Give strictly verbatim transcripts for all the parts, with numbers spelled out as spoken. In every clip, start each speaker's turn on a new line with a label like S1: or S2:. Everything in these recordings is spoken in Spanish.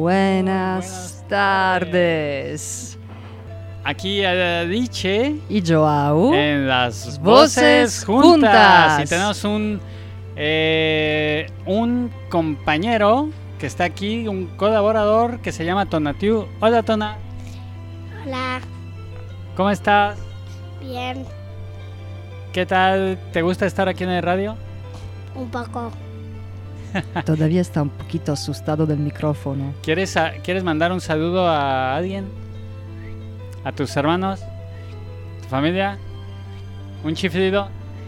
S1: Buenas,
S2: Buenas
S1: tardes.
S2: Aquí Adiche
S1: y Joao
S2: en las
S1: Voces
S2: Voces Juntas.
S1: Juntas.
S2: Y tenemos un, eh, un compañero que está aquí, un colaborador que se llama Tonatiu. Hola, Tona.
S3: Hola,
S2: ¿Cómo estás?
S3: bien,
S2: ¿Qué tal? ¿Te gusta estar aquí en el radio?
S3: un poco.
S1: Todavía está un poquito asustado del micrófono.
S2: ¿Quieres, a- ¿Quieres mandar un saludo a alguien? ¿A tus hermanos? ¿Tu familia? ¿Un chiflido?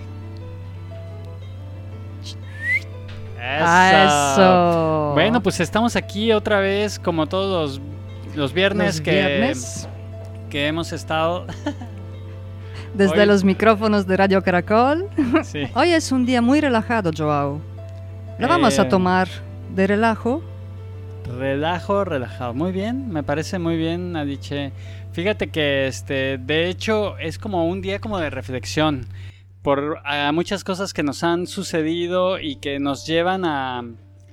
S1: Ah, eso.
S2: Bueno, pues estamos aquí otra vez, como todos los, los viernes,
S1: Los
S2: que,
S1: viernes,
S2: que hemos estado.
S1: desde
S2: hoy-
S1: los micrófonos de Radio Caracol.
S2: Sí.
S1: Hoy es un día muy relajado, Joao. Lo vamos
S2: Eh,
S1: a tomar de relajo.
S2: Relajo, relajado. Muy bien, me parece muy bien, Adiche. Fíjate que este, de hecho, es como un día como de reflexión por ah, muchas cosas que nos han sucedido y que nos llevan a,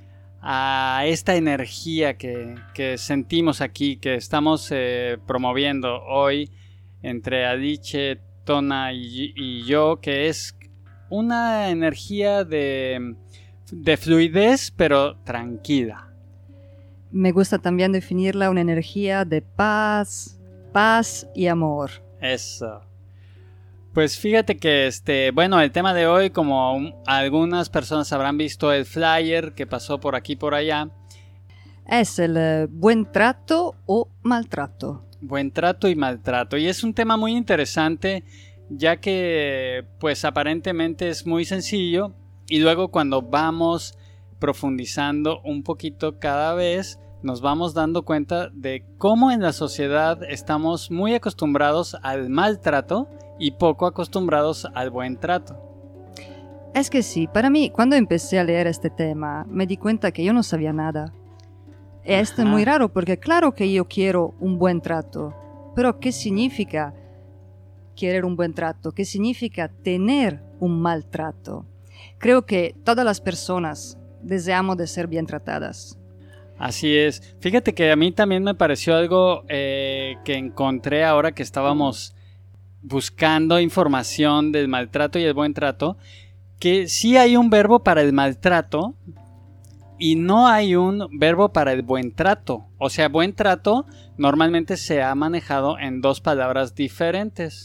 S2: a esta energía que, que sentimos aquí, que estamos eh, promoviendo hoy entre Adiche, Tona y, y yo, que es una energía de, de fluidez, pero tranquila.
S1: Me gusta también definirla una energía de paz, paz y amor.
S2: Eso. Pues fíjate que este, bueno, el tema de hoy, como un- algunas personas habrán visto el flyer que pasó por aquí y por allá,
S1: Es el eh, buen trato o maltrato.
S2: buen trato y maltrato. Y es un tema muy interesante, ya que pues aparentemente es muy sencillo y luego cuando vamos profundizando un poquito cada vez, nos vamos dando cuenta de cómo en la sociedad estamos muy acostumbrados al maltrato y poco acostumbrados al buen trato.
S1: Es que sí, para mí, cuando empecé a leer este tema, me di cuenta que yo no sabía nada. Esto es
S2: Ajá.
S1: muy raro porque claro que yo quiero un buen trato, pero ¿qué significa querer un buen trato? ¿Qué significa tener un mal trato? Creo que todas las personas deseamos de ser bien tratadas.
S2: Así es. Fíjate que a mí también me pareció algo eh, que encontré ahora que estábamos buscando información del maltrato y el buen trato, que sí hay un verbo para el maltrato y no hay un verbo para el buen trato. O sea, buen trato normalmente se ha manejado en dos palabras diferentes.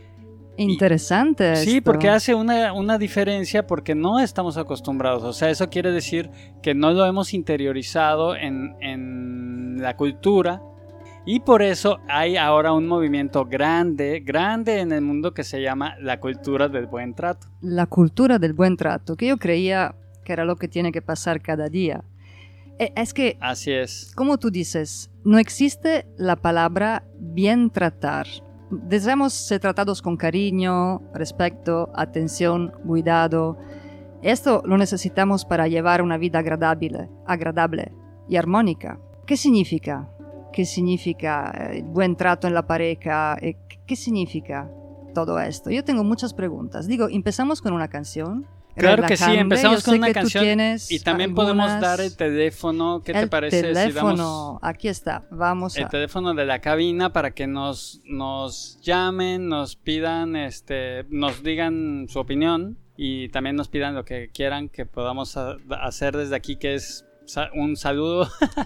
S1: Interesante.
S2: Sí,
S1: esto.
S2: porque hace una, una diferencia porque no estamos acostumbrados. O sea, eso quiere decir que no lo hemos interiorizado en, en la cultura. Y por eso hay ahora un movimiento grande, grande en el mundo que se llama la cultura del buen trato.
S1: La cultura del buen trato, que yo creía que era lo que tiene que pasar cada día. Eh, Es que,
S2: Así es.
S1: como tú dices, no existe la palabra bien tratar. Deseamos ser tratados con cariño, respeto, atención, cuidado. Esto lo necesitamos para llevar una vida agradable, agradable y armónica. ¿Qué significa? ¿Qué significa eh, buen trato en la pareja? Eh, ¿Qué significa todo esto? Yo tengo muchas preguntas. Digo, empezamos con una canción.
S2: Claro que sí,
S1: relajante.
S2: empezamos
S1: Yo
S2: con
S1: sé
S2: una
S1: que tú
S2: canción
S1: tienes
S2: y también
S1: algunas.
S2: podemos dar el teléfono. ¿Qué te
S1: El
S2: parece
S1: teléfono,
S2: si damos
S1: aquí está, vamos
S2: el
S1: a...
S2: teléfono de la cabina para que nos, nos llamen, nos pidan, este, nos digan su opinión y también nos pidan lo que quieran que podamos a- hacer desde aquí, que es sa- un saludo.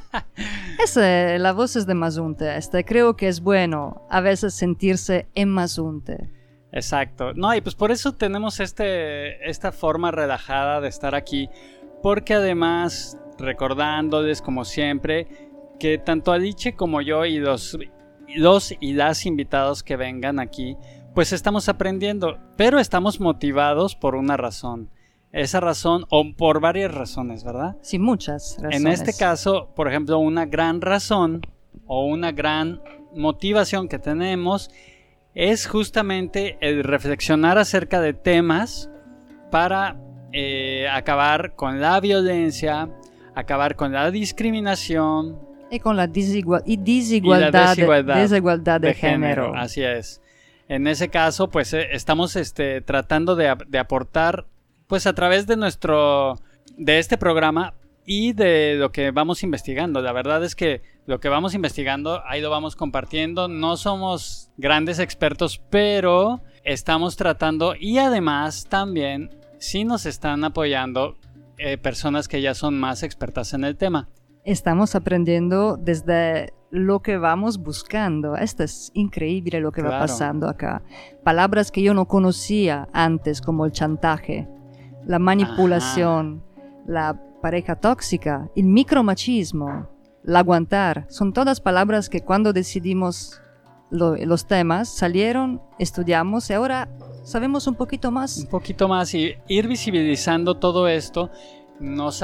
S1: Es, eh, la voz es de Mazunte. Este, creo que es bueno a veces sentirse en Mazunte.
S2: Exacto. No, y pues por eso tenemos este, esta forma relajada de estar aquí, porque además, recordándoles como siempre, que tanto Alice como yo y los, los y las invitados que vengan aquí, pues estamos aprendiendo, pero estamos motivados por una razón. Esa razón, o por varias razones, ¿verdad?
S1: Sí, muchas razones.
S2: En este caso, por ejemplo, una gran razón o una gran motivación que tenemos es justamente el reflexionar acerca de temas para eh, acabar con la violencia, acabar con la discriminación
S1: Y con la desigual- y desigualdad,
S2: y la desigualdad,
S1: desigualdad de, género.
S2: Así es. En ese caso, pues eh, estamos este, tratando de, ap- de aportar, pues a través de nuestro, de este programa, y de lo que vamos investigando. La verdad es que lo que vamos investigando, ahí lo vamos compartiendo. No somos grandes expertos, pero estamos tratando, y además también sí nos están apoyando eh, personas que ya son más expertas en el tema.
S1: Estamos aprendiendo desde lo que vamos buscando. Esto es increíble lo que
S2: Claro.
S1: va pasando acá. Palabras que yo no conocía antes, como el chantaje, la manipulación, la pareja tóxica, el micromachismo, el aguantar. Son todas palabras que cuando decidimos lo- los temas salieron, estudiamos y ahora sabemos un poquito más.
S2: Un poquito más, y ir visibilizando todo esto nos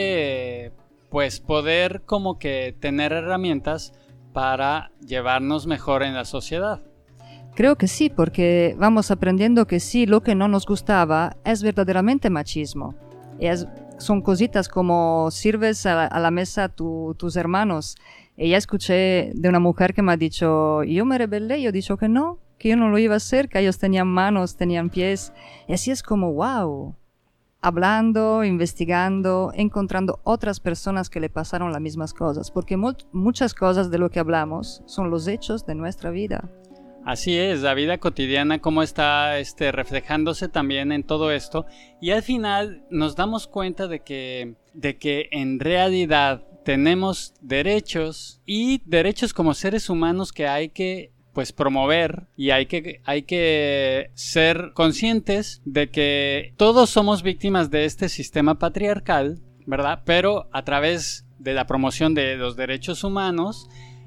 S2: hace pues poder como que tener herramientas para llevarnos mejor en la sociedad.
S1: Creo que sí, porque vamos aprendiendo que sí, lo que no nos gustaba es verdaderamente machismo. Es, son cositas como sirves a la, a la mesa a tu- tus hermanos. Y ya escuché de una mujer que me ha dicho, yo me rebelé, yo he dicho que no, que yo no lo iba a hacer, que ellos tenían manos, tenían pies. Y así es como, wow, hablando, investigando, encontrando otras personas que le pasaron las mismas cosas, porque mu- muchas cosas de lo que hablamos son los hechos de nuestra vida.
S2: Así es, la vida cotidiana, cómo está este, reflejándose también en todo esto. Y al final nos damos cuenta de que, de que en realidad tenemos derechos, y derechos como seres humanos que hay que pues promover, y hay que, hay que ser conscientes de que todos somos víctimas de este sistema patriarcal, ¿verdad? Pero a través de la promoción de los derechos humanos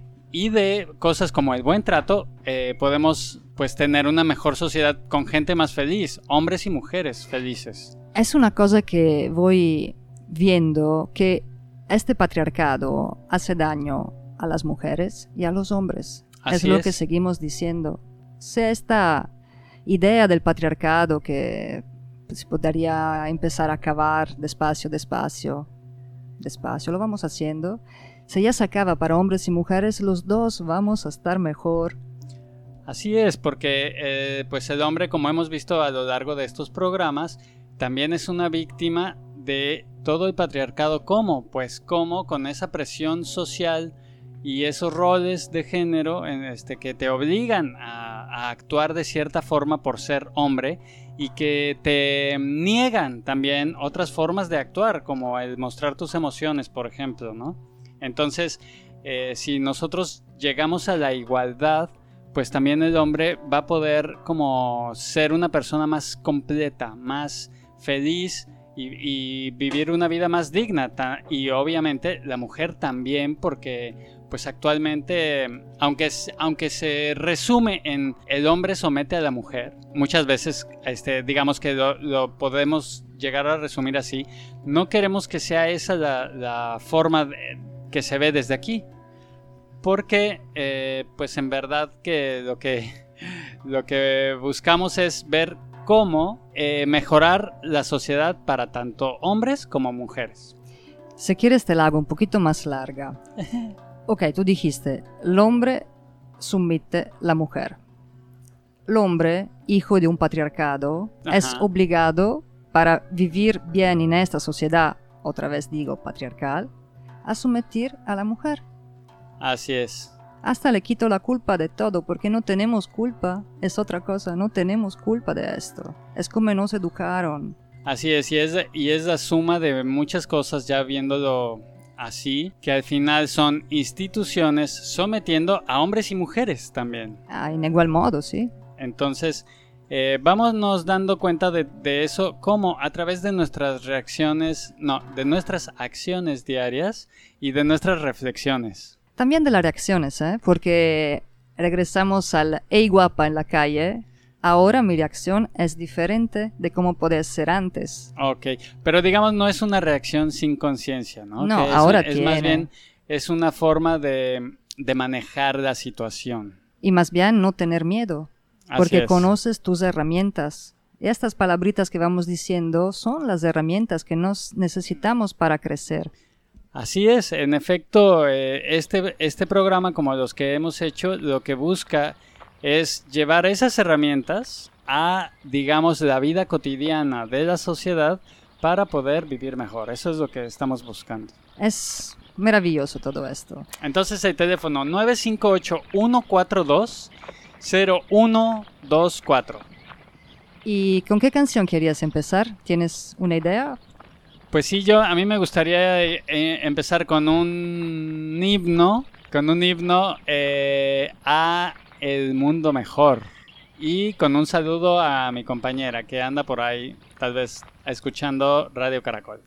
S2: y de cosas como el buen trato, eh, podemos pues tener una mejor sociedad con gente más feliz, hombres y mujeres felices.
S1: Es una cosa que voy viendo, que este patriarcado hace daño a las mujeres y a los hombres. Es
S2: Así
S1: lo
S2: es.
S1: que seguimos diciendo. Sea esta idea del patriarcado que pues, podría empezar a acabar despacio, despacio, despacio, lo vamos haciendo. Si ya se acaba para hombres y mujeres, los dos vamos a estar mejor.
S2: Así es, porque eh, pues el hombre, como hemos visto a lo largo de estos programas, también es una víctima de todo el patriarcado. ¿Cómo? Pues como con esa presión social y esos roles de género en este, que te obligan a, a actuar de cierta forma por ser hombre, y que te niegan también otras formas de actuar, como el mostrar tus emociones, por ejemplo, ¿no? Entonces, eh, si nosotros llegamos a la igualdad, pues también el hombre va a poder como ser una persona más completa, más feliz, y, y vivir una vida más digna. Ta- y obviamente la mujer también, porque pues actualmente, aunque, es- aunque se resume en el hombre somete a la mujer, muchas veces este, digamos que lo, lo podemos llegar a resumir así. No queremos que sea esa la, la forma de- que se ve desde aquí, porque eh, pues en verdad que lo que lo que buscamos es ver cómo eh, mejorar la sociedad para tanto hombres como mujeres.
S1: Si quieres te la hago un poquito más larga. Ok, tú dijiste, el hombre somete la mujer. El hombre, hijo de un patriarcado,
S2: Ajá.
S1: es obligado para vivir bien en esta sociedad, otra vez digo patriarcal, a someter a la mujer.
S2: Así es.
S1: Hasta le quito la culpa de todo, porque no tenemos culpa, es otra cosa, no tenemos culpa de esto. Es como nos educaron.
S2: Así es, y es, y es la suma de muchas cosas, ya viéndolo así, que al final son instituciones sometiendo a hombres y mujeres también.
S1: Ah, en igual modo, sí.
S2: Entonces, eh, vámonos dando cuenta de, de eso, como a través de nuestras reacciones, no, de nuestras acciones diarias y de nuestras reflexiones.
S1: También de las reacciones, ¿eh? Porque regresamos al hey guapa en la calle. Ahora mi reacción es diferente de cómo podía ser antes.
S2: Ok, pero digamos no es una reacción sin conciencia, ¿no?
S1: No,
S2: Que es,
S1: ahora
S2: es más
S1: tiene.
S2: bien, es una forma de, de manejar la situación.
S1: Y más bien no tener miedo,
S2: Así
S1: porque
S2: es.
S1: conoces tus herramientas. Y estas palabritas que vamos diciendo son las herramientas que nos necesitamos para crecer.
S2: Así es, en efecto, eh, este, este programa, como los que hemos hecho, lo que busca es llevar esas herramientas a, digamos, la vida cotidiana de la sociedad para poder vivir mejor. Eso es lo que estamos buscando.
S1: Es maravilloso todo esto.
S2: Entonces el teléfono nueve cinco ocho, uno cuatro dos, cero uno dos cuatro.
S1: ¿Y con qué canción querías empezar? ¿Tienes una idea?
S2: Pues sí, yo a mí me gustaría eh, empezar con un himno, con un himno eh, a el mundo mejor. Y con un saludo a mi compañera que anda por ahí, tal vez escuchando Radio Caracol.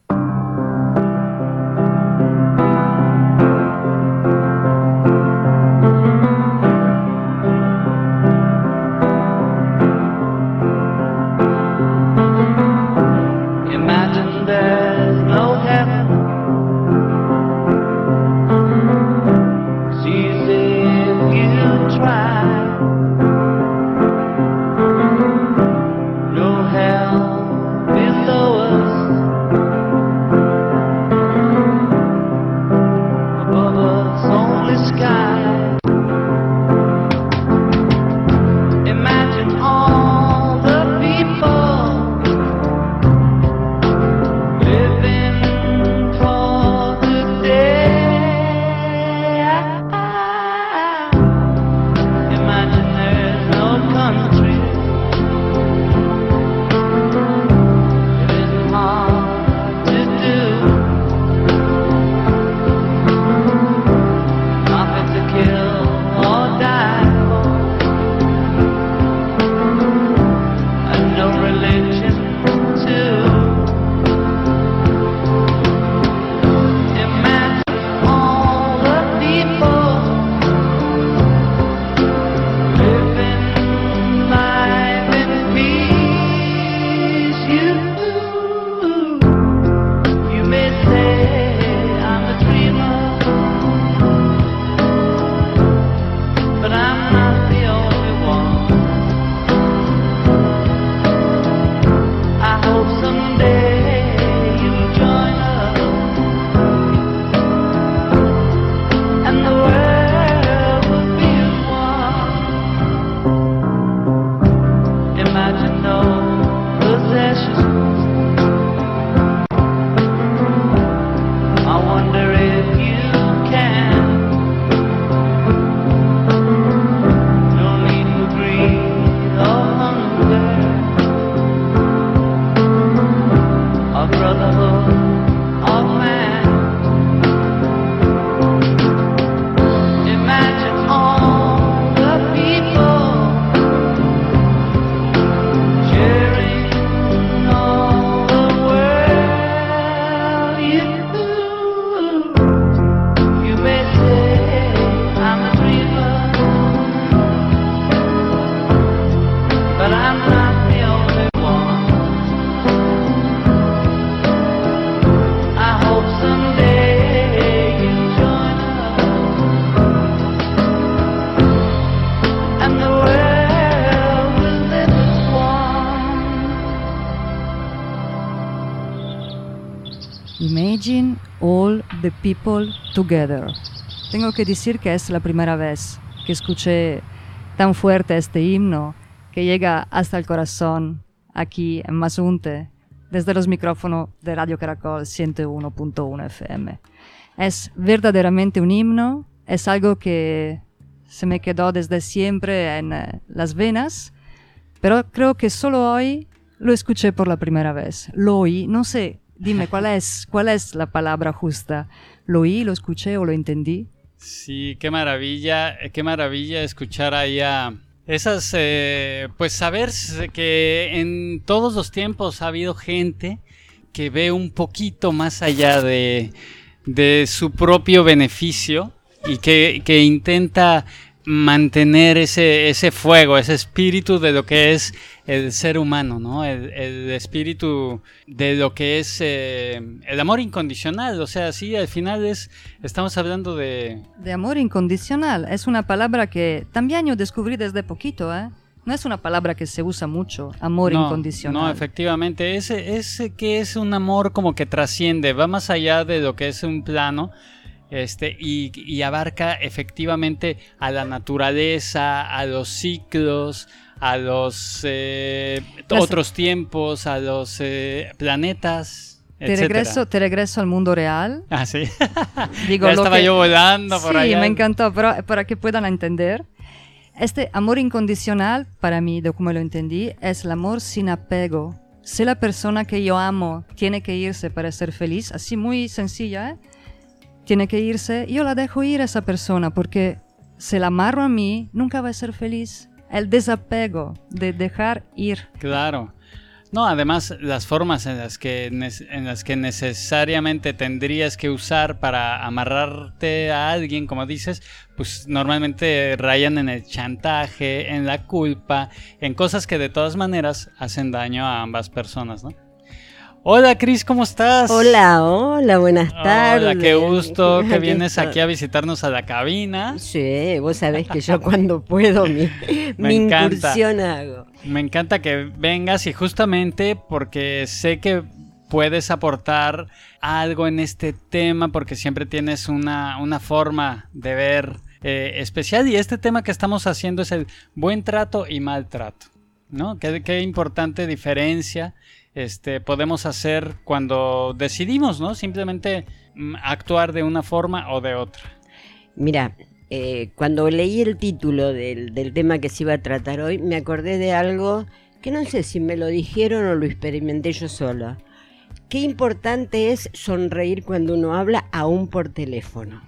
S1: Imagine all the people together. Tengo que decir que es la primera vez que escuché tan fuerte este himno que llega hasta el corazón aquí en Mazunte desde los micrófonos de Radio Caracol ciento uno punto uno F M. Es verdaderamente un himno, es algo que se me quedó desde siempre en eh, las venas, pero creo que solo hoy lo escuché por la primera vez. Lo oí, no sé, dime cuál es, cuál es la palabra justa. ¿Lo oí, lo escuché o lo entendí?
S2: Sí, qué maravilla, qué maravilla escuchar ahí a esas, eh, pues saber que en todos los tiempos ha habido gente que ve un poquito más allá de, de su propio beneficio y que, que intenta mantener ese, ese fuego, ese espíritu de lo que es el ser humano, ¿no? El, el espíritu de lo que es eh, el amor incondicional. O sea, sí, al final es, estamos hablando de...
S1: De amor incondicional. Es una palabra que también yo descubrí desde poquito, ¿eh? No es una palabra que se usa mucho, amor
S2: no,
S1: incondicional.
S2: No, efectivamente. Ese, ese que es un amor como que trasciende, va más allá de lo que es un plano. Este, y, y abarca efectivamente a la naturaleza, a los ciclos, a los eh,
S1: Las-
S2: otros tiempos, a los eh, planetas,
S1: Te
S2: etcétera.
S1: regreso, te regreso al mundo real.
S2: Ah, sí.
S1: Digo,
S2: Ya
S1: lo
S2: estaba
S1: que-
S2: yo volando por
S1: sí,
S2: allá.
S1: me encantó, pero para que puedan entender, este amor incondicional, para mí, de como lo entendí, es el amor sin apego. Si la persona que yo amo tiene que irse para ser feliz, así muy sencilla, ¿eh? Tiene que irse, yo la dejo ir a esa persona, porque si la amarro a mí, nunca va a ser feliz. El desapego de dejar ir.
S2: Claro. No, además las formas en las que nes- en las que necesariamente tendrías que usar para amarrarte a alguien, como dices, pues normalmente rayan en el chantaje, en la culpa, en cosas que de todas maneras hacen daño a ambas personas, ¿no? Hola Cris, ¿cómo estás?
S4: Hola, hola, buenas tardes.
S2: Hola, qué gusto que
S4: Aquí
S2: vienes
S4: estoy.
S2: aquí a visitarnos a la cabina.
S4: Sí, vos sabés que yo cuando puedo mi,
S2: Me
S4: mi
S2: encanta.
S4: incursión hago.
S2: Me encanta que vengas y justamente porque sé que puedes aportar algo en este tema porque siempre tienes una, una forma de ver eh, especial y este tema que estamos haciendo es el buen trato y mal trato, ¿no? Qué, qué importante diferencia este, podemos hacer cuando decidimos, ¿no? Simplemente mm, actuar de una forma o de otra.
S4: Mira, eh, cuando leí el título del, del tema que se iba a tratar hoy, me acordé de algo que no sé si me lo dijeron o lo experimenté yo sola. Qué importante es sonreír cuando uno habla, aún por teléfono.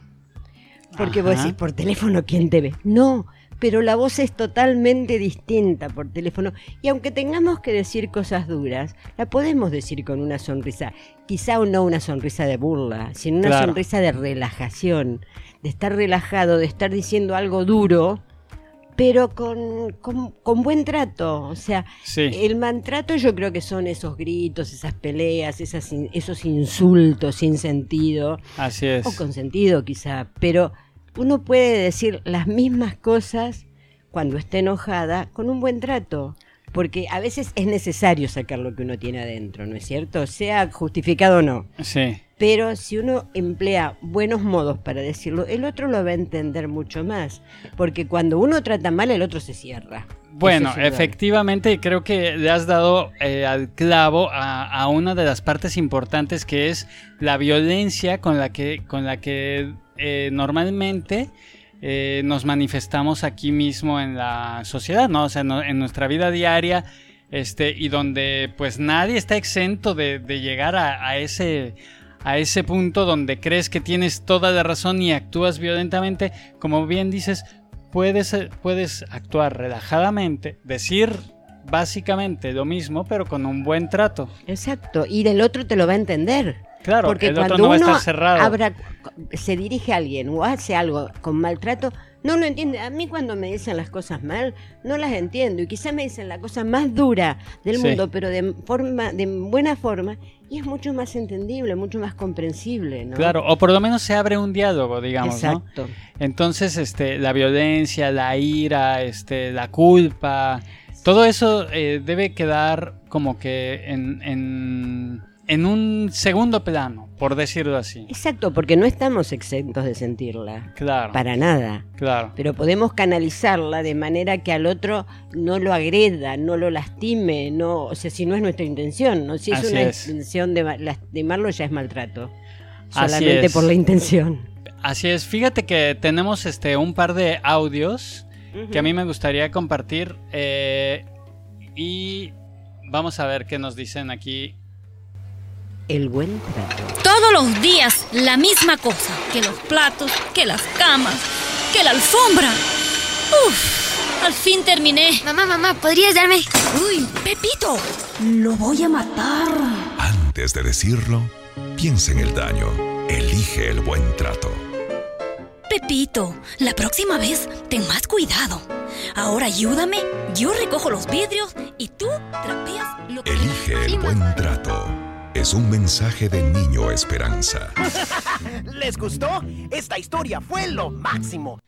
S4: Porque vos
S2: Ajá.
S4: decís, ¿por teléfono quién te ve? No, pero la voz es totalmente distinta por teléfono. Y aunque tengamos que decir cosas duras, la podemos decir con una sonrisa. Quizá no una sonrisa de burla, sino una
S2: Claro.
S4: sonrisa de relajación. De estar relajado, de estar diciendo algo duro, pero con, con, con buen trato. O sea,
S2: Sí.
S4: el maltrato yo creo que son esos gritos, esas peleas, esas, in- esos insultos sin sentido.
S2: Así es.
S4: O con sentido quizá, pero uno puede decir las mismas cosas cuando está enojada con un buen trato, porque a veces es necesario sacar lo que uno tiene adentro, ¿no es cierto? Sea justificado o no.
S2: Sí.
S4: Pero si uno emplea buenos modos para decirlo, el otro lo va a entender mucho más, porque cuando uno trata mal, el otro se cierra.
S2: Bueno,
S4: Eso es verdad.
S2: efectivamente creo que le has dado eh, al clavo a, a una de las partes importantes que es la violencia con la que, con la que eh, normalmente eh, nos manifestamos aquí mismo en la sociedad, ¿no? O sea, no- en nuestra vida diaria, este, y donde pues nadie está exento de, de llegar a, a ese a ese punto donde crees que tienes toda la razón y actúas violentamente, como bien dices. Puedes, puedes actuar relajadamente, decir básicamente lo mismo, pero con un buen trato.
S4: Exacto, y el otro te lo va a entender.
S2: Claro,
S4: Porque
S2: el otro
S4: cuando
S2: no va a
S4: uno
S2: estar cerrado.
S4: abra- se dirige a alguien o hace algo con maltrato, no lo entiende. A mí cuando me dicen las cosas mal, no las entiendo. Y quizás me dicen la cosa más dura del
S2: Sí.
S4: mundo, pero de forma, de buena forma, y es mucho más entendible, mucho más comprensible, ¿no?
S2: Claro, o por lo menos se abre un diálogo, digamos, ¿no?
S4: Exacto.
S2: Entonces, este, la violencia, la ira, este, la culpa, todo eso eh, debe quedar como que en, en, en un segundo plano, por decirlo así.
S4: Exacto, porque no estamos exentos de sentirla,
S2: Claro,
S4: para nada.
S2: claro.
S4: Pero podemos canalizarla de manera que al otro no lo agreda, no lo lastime, no, o sea, si no es nuestra intención, ¿no? Si es
S2: Así
S4: una
S2: es.
S4: intención de ma- lastimarlo ya es maltrato,
S2: Así
S4: solamente
S2: es.
S4: por la intención.
S2: Así es, fíjate que tenemos este un par de audios que a mí me gustaría compartir eh, y vamos a ver qué nos dicen aquí.
S4: El buen trato.
S5: Todos los días la misma cosa, que los platos, que las camas, que la alfombra. Uf, al fin terminé.
S3: Mamá, mamá, ¿podrías darme?
S5: Uy, Pepito, lo voy a matar.
S6: Antes de decirlo, piensa en el daño. Elige el buen trato.
S5: Pepito, la próxima vez ten más cuidado. Ahora ayúdame, yo recojo los vidrios y tú trapeas lo que...
S6: Elige el buen trato. Es un mensaje de Niño Esperanza.
S7: ¿Les gustó? Esta historia fue lo máximo.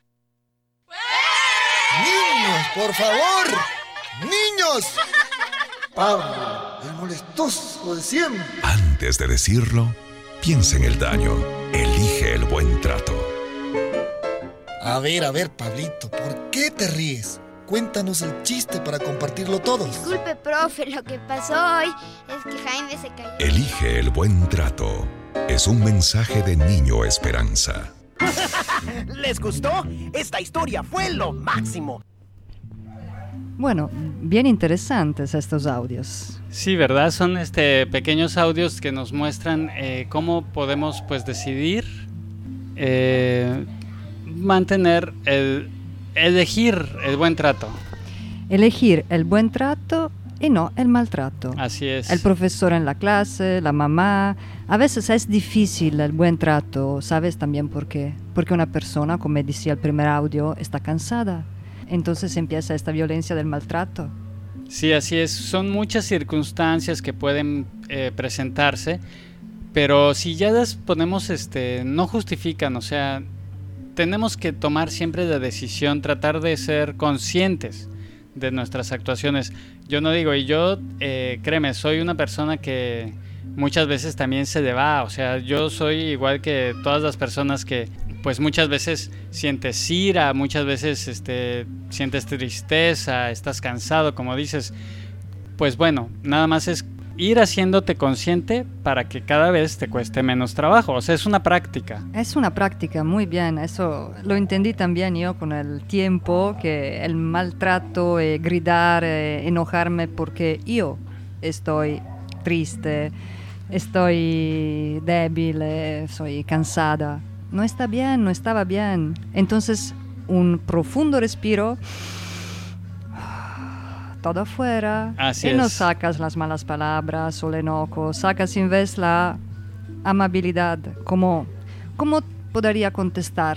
S8: ¡Niños, por favor! ¡Niños! Pablo, el molestoso de siempre.
S6: Antes de decirlo, piensa en el daño. Elige el buen trato.
S8: A ver, a ver, Pablito, ¿por qué te ríes? Cuéntanos el chiste para compartirlo todos.
S3: Disculpe, profe, lo que pasó hoy es que Jaime se cayó.
S6: Elige el buen trato. Es un mensaje de Niño Esperanza.
S7: ¿Les gustó? Esta historia fue lo máximo.
S1: Bueno, bien interesantes estos audios.
S2: Sí, ¿verdad? Son este pequeños audios que nos muestran eh, cómo podemos pues decidir eh, mantener el elegir el buen trato.
S1: Elegir el buen trato y no el maltrato.
S2: Así es.
S1: El profesor en la clase, la mamá. A veces es difícil el buen trato, ¿sabes también por qué? Porque una persona, como decía el primer audio, está cansada. Entonces empieza esta violencia del maltrato.
S2: Sí, así es. Son muchas circunstancias que pueden eh, presentarse, pero si ya las ponemos, este, no justifican, o sea, tenemos que tomar siempre la decisión, tratar de ser conscientes de nuestras actuaciones. Yo no digo, y yo, eh, créeme, soy una persona que muchas veces también se le va, o sea, yo soy igual que todas las personas que pues muchas veces sientes ira, muchas veces este, sientes tristeza, estás cansado, como dices. Pues bueno, nada más es ir haciéndote consciente para que cada vez te cueste menos trabajo, o sea, es una práctica.
S1: Es una práctica, muy bien, eso lo entendí también yo con el tiempo, que el maltrato, eh, gritar, eh, enojarme porque yo estoy triste, estoy débil, eh, soy cansada. No está bien, no estaba bien. Entonces, un profundo respiro, todo afuera.
S2: Así
S1: y
S2: es.
S1: no sacas las malas palabras o el enojo, sacas en vez la amabilidad. Como, ¿cómo podría contestar?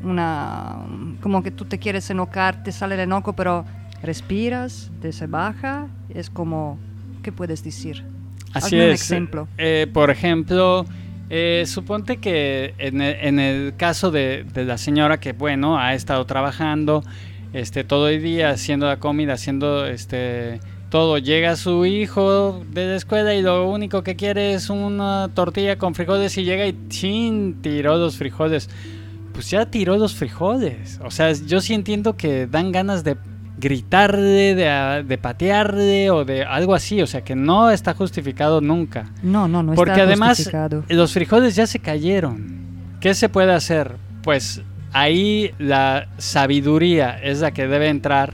S1: Una, como que tú te quieres enojar, te sale el enojo, pero respiras, te se baja. Es como, ¿qué puedes decir?
S2: Así
S1: Hazme un
S2: es.
S1: ejemplo.
S2: Eh, por ejemplo, eh, suponte que en el, en el caso de, de la señora que, bueno, ha estado trabajando este, todo el día, haciendo la comida, haciendo este, todo. Llega su hijo de la escuela y lo único que quiere es una tortilla con frijoles y llega y ¡chin! Tiró los frijoles. Pues ya tiró los frijoles. O sea, yo sí entiendo que dan ganas de gritarle, de, de patearle o de algo así, o sea que no está justificado nunca.
S1: No, no, no
S2: Porque
S1: está
S2: además
S1: justificado.
S2: los frijoles ya se cayeron. ¿Qué se puede hacer? Pues ahí la sabiduría es la que debe entrar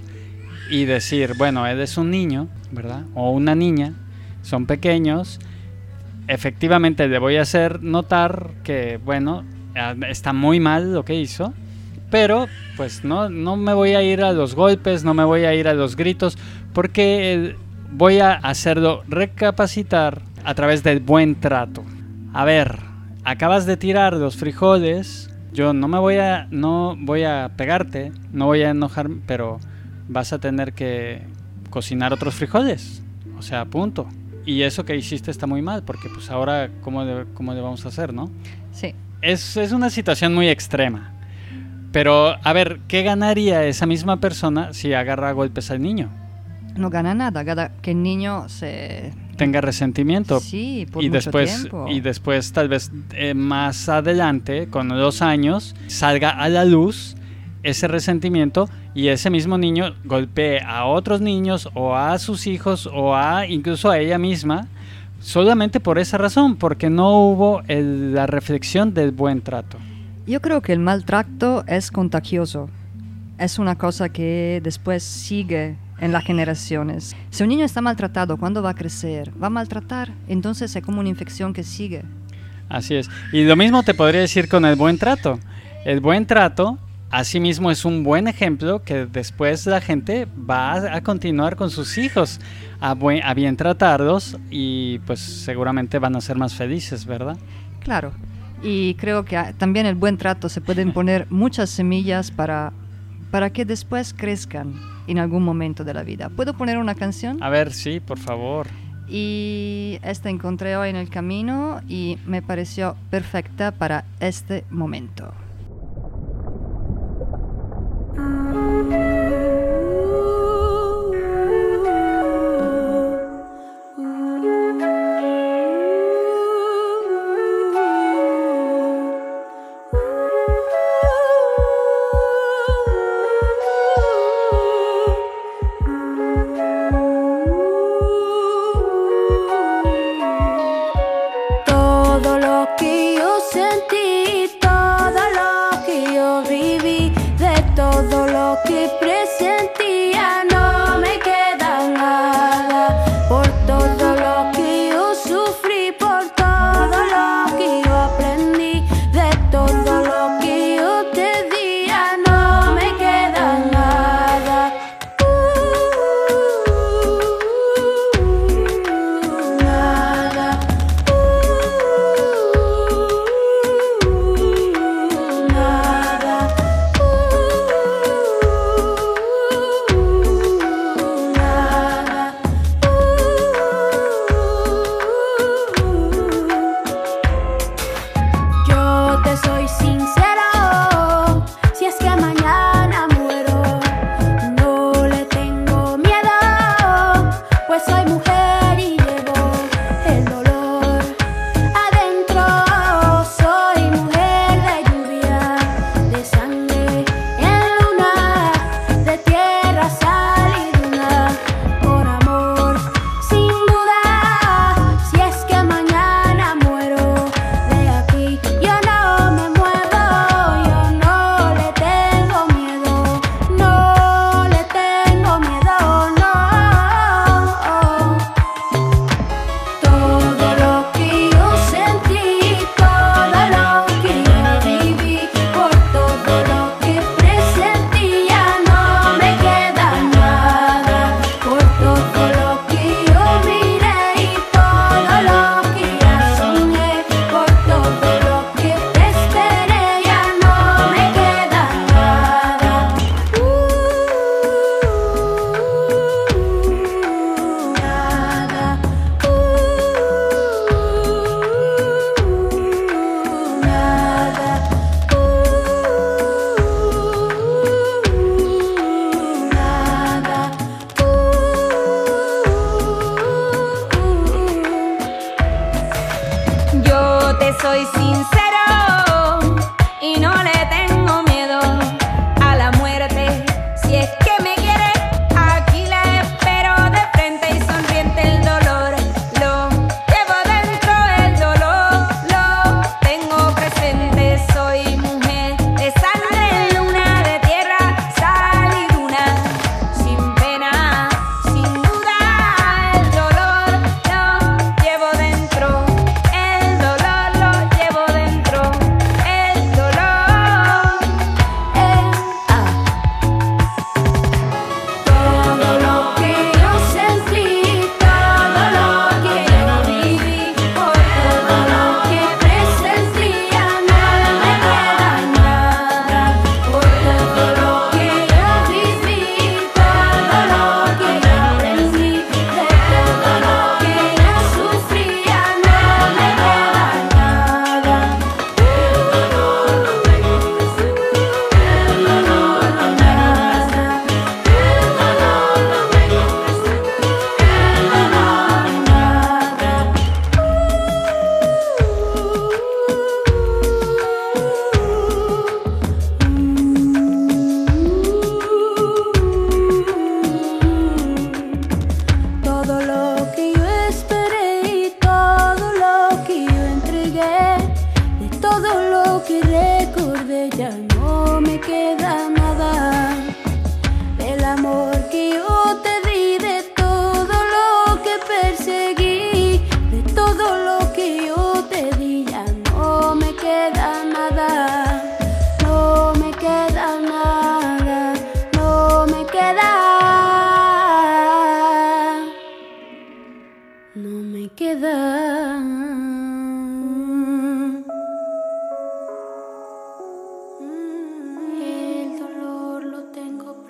S2: y decir, bueno, él es un niño, ¿verdad? O una niña, son pequeños. Efectivamente le voy a hacer notar que, bueno, está muy mal lo que hizo. Pero pues no, no me voy a ir a los golpes, no me voy a ir a los gritos, porque voy a hacerlo recapacitar a través del buen trato. A ver, acabas de tirar los frijoles, yo no me voy a, no voy a pegarte, no voy a enojar, pero vas a tener que cocinar otros frijoles, o sea, punto. Y eso que hiciste está muy mal, porque pues ahora, ¿cómo le, cómo le vamos a hacer, no?
S1: Sí.
S2: Es, es una situación muy extrema. Pero, a ver, ¿qué ganaría esa misma persona si agarra a golpes al niño?
S1: No gana nada, gana que el niño se...
S2: Tenga resentimiento.
S1: Sí, por
S2: y
S1: mucho
S2: después,
S1: tiempo.
S2: Y después, tal vez eh, más adelante, con los años, salga a la luz ese resentimiento y ese mismo niño golpee a otros niños o a sus hijos o a incluso a ella misma, solamente por esa razón, porque no hubo el, la reflexión del buen trato.
S1: Yo creo que el maltrato es contagioso. Es una cosa que después sigue en las generaciones. Si un niño está maltratado, ¿cuándo va a crecer? Va a maltratar, entonces es como una infección que sigue.
S2: Así es. Y lo mismo te podría decir con el buen trato. El buen trato, asimismo, es un buen ejemplo que después la gente va a continuar con sus hijos a, buen, a bien tratarlos y pues seguramente van a ser más felices, ¿verdad?
S1: Claro. Y creo que también el buen trato se pueden poner muchas semillas para, para que después crezcan en algún momento de la vida. ¿Puedo poner una canción?
S2: A ver, sí, por favor.
S1: Y esta encontré hoy en el camino y me pareció perfecta para este momento.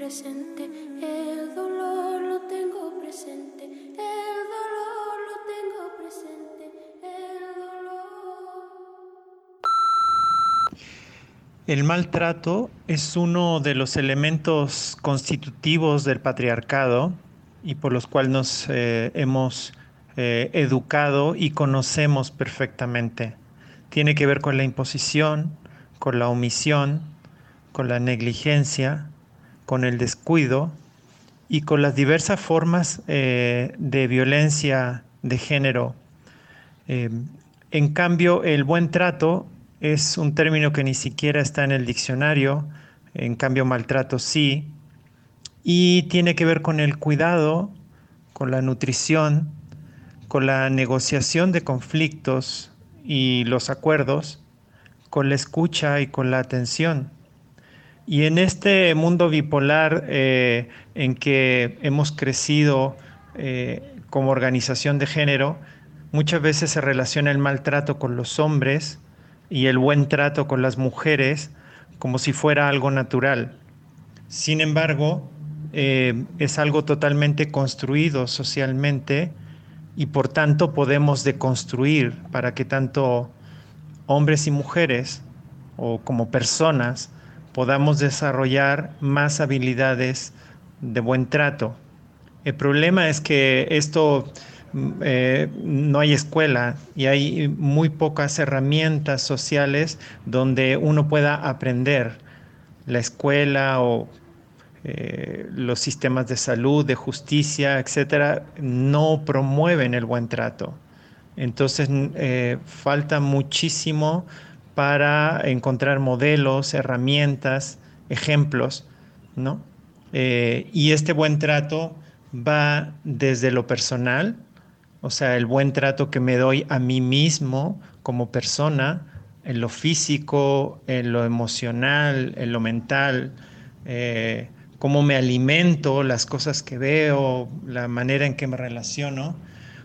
S9: presente, el dolor lo tengo presente, el dolor lo tengo presente, el dolor.
S10: El maltrato es uno de los elementos constitutivos del patriarcado y por los cuales nos eh, hemos eh, educado y conocemos perfectamente. Tiene que ver con la imposición, con la omisión, con la negligencia, con el descuido y con las diversas formas eh, de violencia de género. Eh, en cambio, el buen trato es un término que ni siquiera está en el diccionario, en cambio maltrato sí, y tiene que ver con el cuidado, con la nutrición, con la negociación de conflictos y los acuerdos, con la escucha y con la atención. Y en este mundo bipolar eh, en que hemos crecido eh, como organización de género, muchas veces se relaciona el maltrato con los hombres y el buen trato con las mujeres como si fuera algo natural. Sin embargo, eh, es algo totalmente construido socialmente y por tanto podemos deconstruir para que tanto hombres y mujeres o como personas podamos desarrollar más habilidades de buen trato. El problema es que esto eh, no hay escuela y hay muy pocas herramientas sociales donde uno pueda aprender. La escuela o eh, los sistemas de salud, de justicia, etcétera, no promueven el buen trato. Entonces eh, falta muchísimo para encontrar modelos, herramientas, ejemplos, ¿no? Eh, y este buen trato va desde lo personal, o sea, el buen trato que me doy a mí mismo como persona, en lo físico, en lo emocional, en lo mental, eh, cómo me alimento, las cosas que veo, la manera en que me relaciono,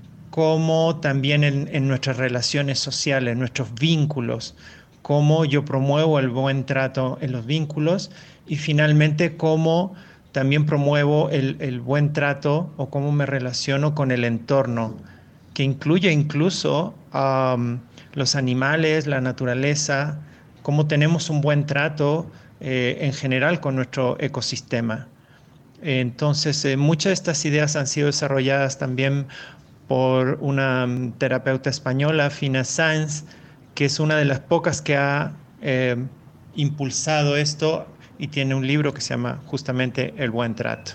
S10: como también en, en nuestras relaciones sociales, nuestros vínculos, cómo yo promuevo el buen trato en los vínculos y finalmente cómo también promuevo el, el buen trato o cómo me relaciono con el entorno, que incluye incluso um, los animales, la naturaleza, cómo tenemos un buen trato eh, en general con nuestro ecosistema. Entonces, eh, muchas de estas ideas han sido desarrolladas también por una um, terapeuta española, Fina Sáenz, que es una de las pocas que ha eh, impulsado esto y tiene un libro que se llama justamente El Buen Trato.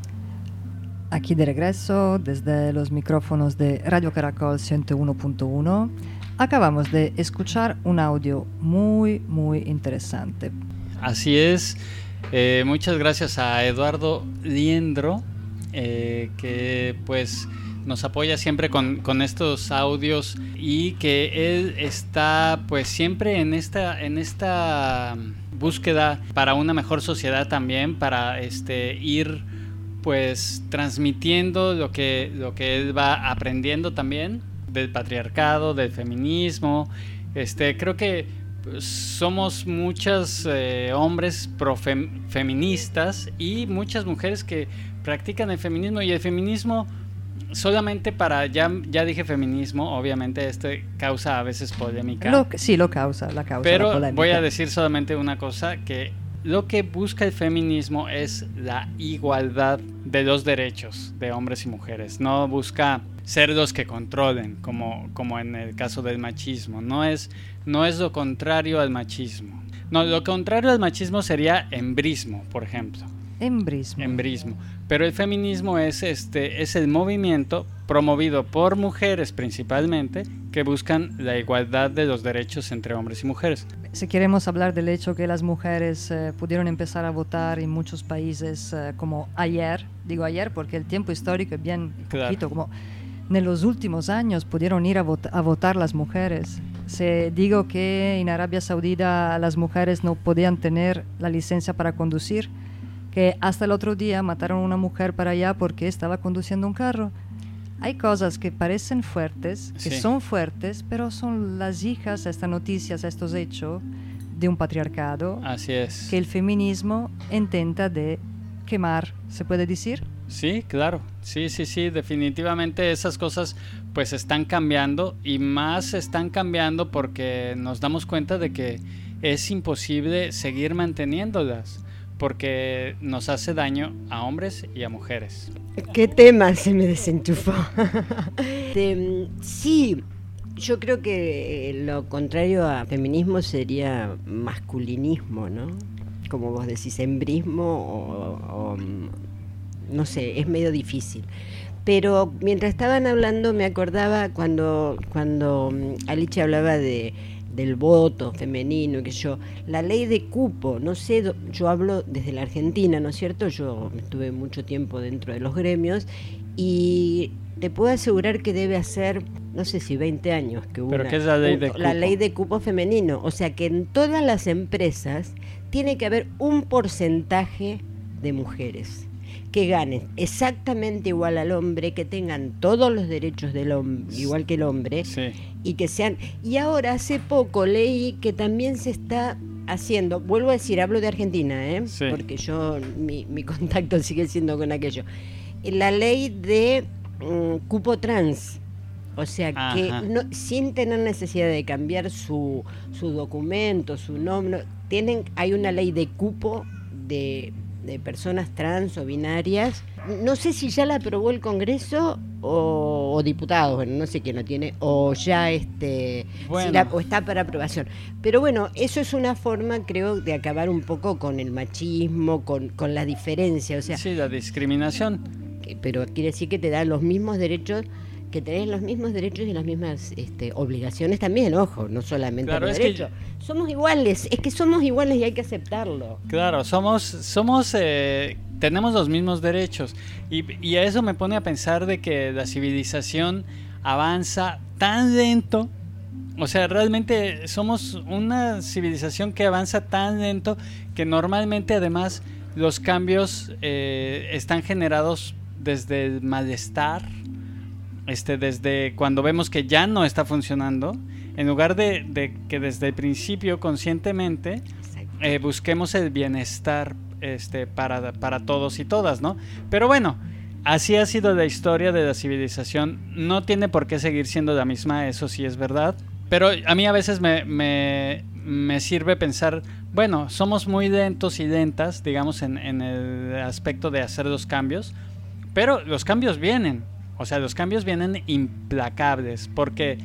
S1: Aquí de regreso desde los micrófonos de Radio Caracol ciento uno punto uno. Acabamos de escuchar un audio muy, muy interesante.
S2: Así es. Eh, muchas gracias a Eduardo Liendro, eh, que pues nos apoya siempre con, con estos audios y que él está pues siempre en esta, en esta búsqueda para una mejor sociedad también, para este, ir pues transmitiendo lo que, lo que él va aprendiendo también del patriarcado, del feminismo. Este, creo que pues, somos muchos eh, hombres profeministas y muchas mujeres que practican el feminismo, y el feminismo solamente para, ya, ya dije feminismo, obviamente esto causa a veces polémica.
S1: Lo, sí, lo causa, la causa.
S2: Pero
S1: la polémica.
S2: Voy a decir solamente una cosa, que lo que busca el feminismo es la igualdad de los derechos de hombres y mujeres. No busca ser los que controlen, como, como en el caso del machismo. No es, no es lo contrario al machismo. No, lo contrario al machismo sería embrismo, por ejemplo.
S1: Embrismo.
S2: Embrismo. Pero el feminismo es, este, es el movimiento promovido por mujeres principalmente que buscan la igualdad de los derechos entre hombres y mujeres.
S1: Si queremos hablar del hecho que las mujeres eh, pudieron empezar a votar en muchos países eh, como ayer, digo ayer porque el tiempo histórico es bien
S2: claro.
S1: poquito, como en los últimos años pudieron ir a, vot- a votar las mujeres. Se digo que en Arabia Saudita las mujeres no podían tener la licencia para conducir, que hasta el otro día mataron a una mujer para allá porque estaba conduciendo un carro. Hay cosas que parecen fuertes, que
S2: sí.
S1: son fuertes, pero son las hijas a estas noticias, a estos hechos de un patriarcado.
S2: Así es.
S1: Que el feminismo intenta de quemar, ¿se puede decir?
S2: Sí, claro, sí, sí, sí, definitivamente esas cosas pues están cambiando y más están cambiando porque nos damos cuenta de que es imposible seguir manteniéndolas porque nos hace daño a hombres y a mujeres.
S4: ¿Qué tema se me desenchufó? de, sí, yo creo que lo contrario a feminismo sería masculinismo, ¿no? Como vos decís, embrismo o... o no sé, es medio difícil. Pero mientras estaban hablando me acordaba cuando, cuando Alicia hablaba de, del voto femenino, que yo, la ley de cupo, no sé, yo hablo desde la Argentina, ¿no es cierto? Yo estuve mucho tiempo dentro de los gremios y te puedo asegurar que debe hacer, no sé si veinte años que hubo
S2: ¿Pero
S4: una,
S2: qué es la ley de
S4: un,
S2: cupo?
S4: La ley de cupo femenino, o sea que en todas las empresas tiene que haber un porcentaje de mujeres que ganen exactamente igual al hombre, que tengan todos los derechos del hombre, igual que el hombre,
S2: sí.
S4: y que sean... Y ahora hace poco leí que también se está haciendo, vuelvo a decir, hablo de Argentina, ¿eh?
S2: Sí.
S4: Porque yo, mi, mi contacto sigue siendo con aquello. La ley de um, cupo trans, o sea que no, sin tener necesidad de cambiar su, su documento, su nombre, tienen, hay una ley de cupo de... de personas trans o binarias. No sé si ya la aprobó el Congreso o, o diputados, bueno, no sé quién lo tiene, o ya este
S2: bueno.
S4: si la, o está para aprobación. Pero bueno, eso es una forma, creo, de acabar un poco con el machismo, con, con la diferencia, o sea...
S2: Sí, la discriminación.
S4: Que, pero quiere decir que te dan los mismos derechos, que tenés los mismos derechos y las mismas este, obligaciones también, ojo, no solamente
S2: claro,
S4: los
S2: es
S4: derechos. Que... Somos iguales, es que somos iguales y hay que aceptarlo.
S2: Claro, somos, somos, eh, tenemos los mismos derechos y, y eso me pone a pensar de que la civilización avanza tan lento, o sea, realmente somos una civilización que avanza tan lento que normalmente además los cambios eh, están generados desde el malestar. Este, desde cuando vemos que ya no está funcionando, en lugar de, de que desde el principio conscientemente eh, busquemos el bienestar este, para, para todos y todas, ¿no? Pero bueno, así ha sido la historia de la civilización, no tiene por qué seguir siendo la misma, eso sí es verdad, pero a mí a veces me, me, me sirve pensar, bueno, somos muy lentos y lentas, digamos, en, en el aspecto de hacer los cambios, pero los cambios vienen. O sea, los cambios vienen implacables porque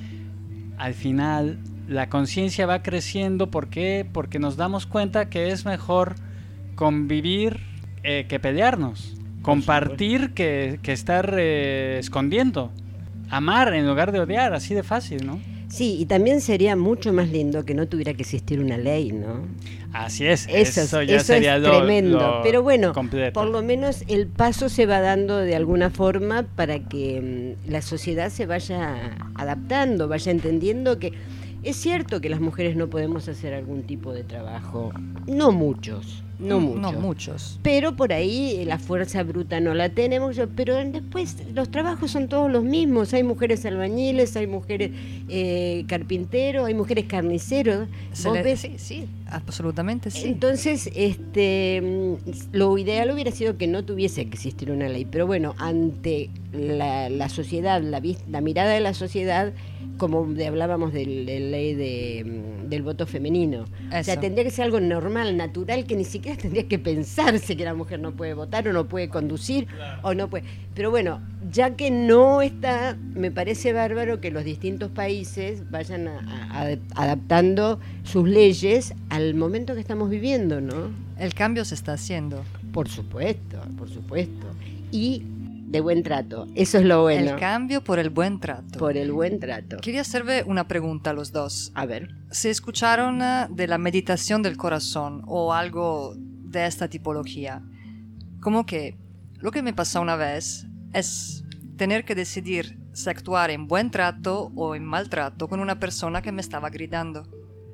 S2: al final la conciencia va creciendo. ¿Por qué? Porque nos damos cuenta que es mejor convivir eh, que pelearnos. Compartir que, que estar eh, escondiendo. Amar en lugar de odiar, así de fácil, ¿no?
S4: Sí, y también sería mucho más lindo que no tuviera que existir una ley, ¿no?
S2: Así es,
S4: eso,
S2: eso ya
S4: eso
S2: sería
S4: es
S2: lo,
S4: tremendo.
S2: lo
S4: Pero bueno,
S2: completo.
S4: Por lo menos el paso se va dando de alguna forma para que um, la sociedad se vaya adaptando, vaya entendiendo que es cierto que las mujeres no podemos hacer algún tipo de trabajo, no muchos. No muchos.
S1: No muchos.
S4: Pero por ahí la fuerza bruta no la tenemos, pero después los trabajos son todos los mismos. Hay mujeres albañiles, hay mujeres eh, carpinteros, hay mujeres carniceros.
S1: ¿Vos le... ves? Sí, sí, absolutamente sí.
S4: Entonces, este, lo ideal hubiera sido que no tuviese que existir una ley. Pero bueno, ante la, la sociedad, la, la mirada de la sociedad, como de, hablábamos de la ley de, del voto femenino. Eso. O sea, tendría que ser algo normal, natural, que ni siquiera tendría que pensarse que la mujer no puede votar o no puede conducir, claro. o no puede. Pero bueno, ya que no está, me parece bárbaro que los distintos países vayan a, a, a, adaptando sus leyes al momento que estamos viviendo, ¿no?
S1: El cambio se está haciendo.
S4: Por supuesto, por supuesto. Y de buen trato, eso es lo bueno.
S1: El cambio por el buen trato.
S4: Por el buen trato.
S1: Quería hacerle una pregunta a los dos.
S4: A ver.
S1: ¿Se escucharon de la meditación del corazón o algo de esta tipología? Como que lo que me pasó una vez es tener que decidir si actuar en buen trato o en mal trato con una persona que me estaba gritando.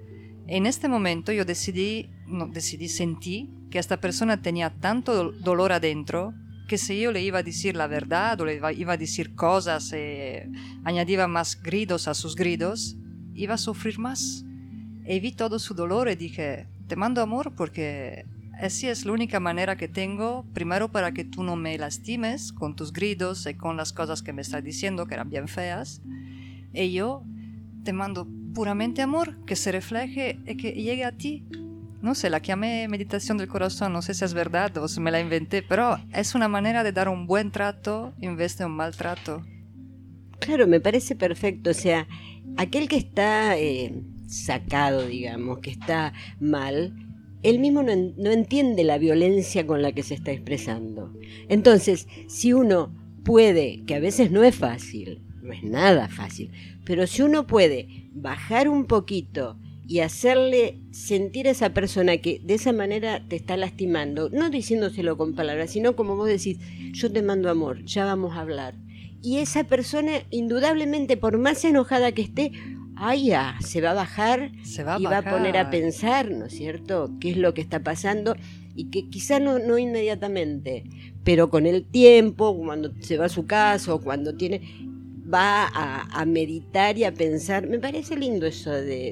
S1: En este momento yo decidí, no, decidí, sentí que esta persona tenía tanto dolor adentro que si yo le iba a decir la verdad o le iba, iba a decir cosas, eh, añadía más gritos a sus gritos, iba a sufrir más. Y vi todo su dolor y dije, te mando amor porque así es la única manera que tengo, primero para que tú no me lastimes con tus gritos y con las cosas que me estás diciendo que eran bien feas. Y yo te mando puramente amor, que se refleje y que llegue a ti. No sé, la llamé meditación del corazón, no sé si es verdad o si me la inventé, pero es una manera de dar un buen trato en vez de un maltrato.
S4: Claro, me parece perfecto. O sea, aquel que está eh, sacado, digamos, que está mal, él mismo no, no entiende la violencia con la que se está expresando. Entonces, si uno puede, que a veces no es fácil, no es nada fácil, pero si uno puede bajar un poquito y hacerle sentir a esa persona que de esa manera te está lastimando, no diciéndoselo con palabras, sino como vos decís, yo te mando amor, ya vamos a hablar. Y esa persona, indudablemente, por más enojada que esté, ay, ya, se va a bajar
S1: se va a
S4: y
S1: bajar.
S4: va a poner a pensar, ¿no es cierto?, qué es lo que está pasando, y que quizá no, no inmediatamente, pero con el tiempo, cuando se va a su casa o cuando tiene, va a, a meditar y a pensar. Me parece lindo eso de,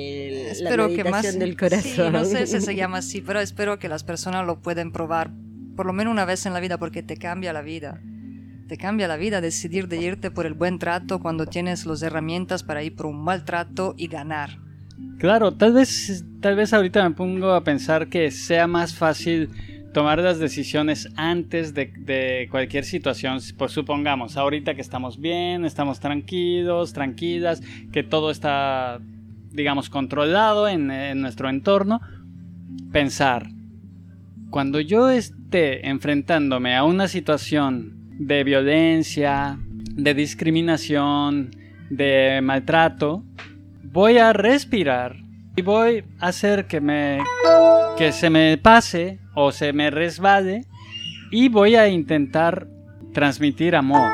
S4: de la meditación
S1: que más,
S4: del corazón.
S1: Sí, no sé si se llama así, pero espero que las personas lo puedan probar por lo menos una vez en la vida, porque te cambia la vida. Te cambia la vida decidir de irte por el buen trato cuando tienes las herramientas para ir por un mal trato y ganar.
S2: Claro, tal vez, tal vez ahorita me pongo a pensar que sea más fácil tomar las decisiones antes de, de cualquier situación. Pues supongamos, ahorita que estamos bien, estamos tranquilos, tranquilas, que todo está, digamos, controlado en, en nuestro entorno. Pensar, cuando yo esté enfrentándome a una situación de violencia, de discriminación, de maltrato, voy a respirar y voy a hacer que me que se me pase o se me resbale y voy a intentar transmitir amor.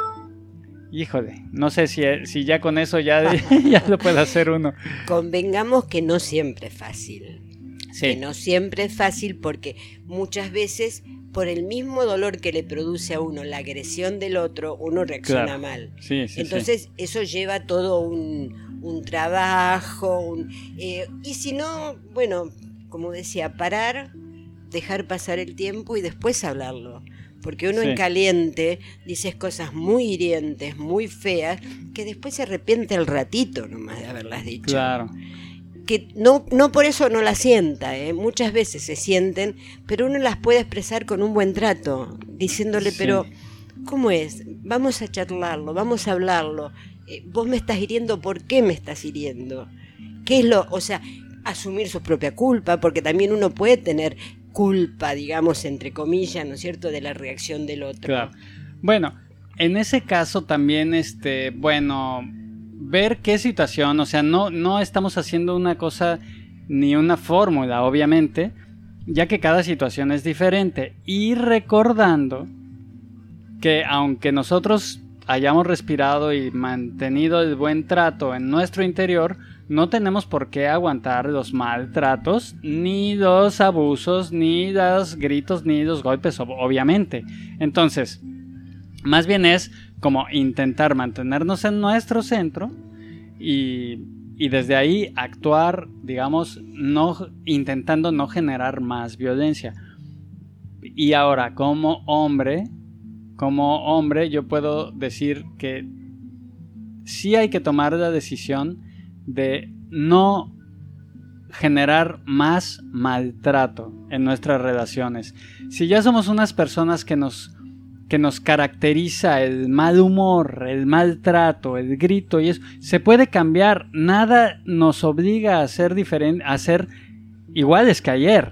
S2: Híjole, no sé si, si ya con eso ya, ya lo puede hacer uno.
S4: Convengamos que no siempre es fácil.
S2: Sí.
S4: Que no siempre es fácil, porque muchas veces, por el mismo dolor que le produce a uno la agresión del otro, uno reacciona
S2: Claro.
S4: mal.
S2: Sí, sí,
S4: Entonces
S2: sí.
S4: eso lleva todo un, un trabajo, un, eh, y si no, bueno, como decía, parar, dejar pasar el tiempo y después hablarlo. Porque uno
S2: Sí.
S4: en caliente dices cosas muy hirientes, muy feas, que después se arrepiente al ratito nomás de haberlas dicho.
S2: Claro.
S4: Que no, no por eso no las sienta, ¿eh? Muchas veces se sienten, pero uno las puede expresar con un buen trato, diciéndole,
S2: Sí.
S4: pero ¿cómo es? Vamos a charlarlo, vamos a hablarlo. Eh, vos me estás hiriendo, ¿por qué me estás hiriendo? ¿Qué es lo, o sea, asumir su propia culpa, porque también uno puede tener culpa, digamos, entre comillas, ¿no es cierto?, de la reacción del otro.
S2: Claro. Bueno, en ese caso también, este, bueno, ver qué situación, o sea, no, no estamos haciendo una cosa ni una fórmula, obviamente, ya que cada situación es diferente. Y recordando que aunque nosotros hayamos respirado y mantenido el buen trato en nuestro interior, no tenemos por qué aguantar los maltratos, ni los abusos, ni los gritos, ni los golpes, obviamente. Entonces, más bien es como intentar mantenernos en nuestro centro y, y desde ahí actuar, digamos, no, intentando no generar más violencia. Y ahora, como hombre, como hombre, yo puedo decir que sí hay que tomar la decisión de no generar más maltrato en nuestras relaciones. Si ya somos unas personas que nos, que nos caracteriza el mal humor, el maltrato, el grito y eso, se puede cambiar. Nada nos obliga a ser diferente, a ser iguales que ayer.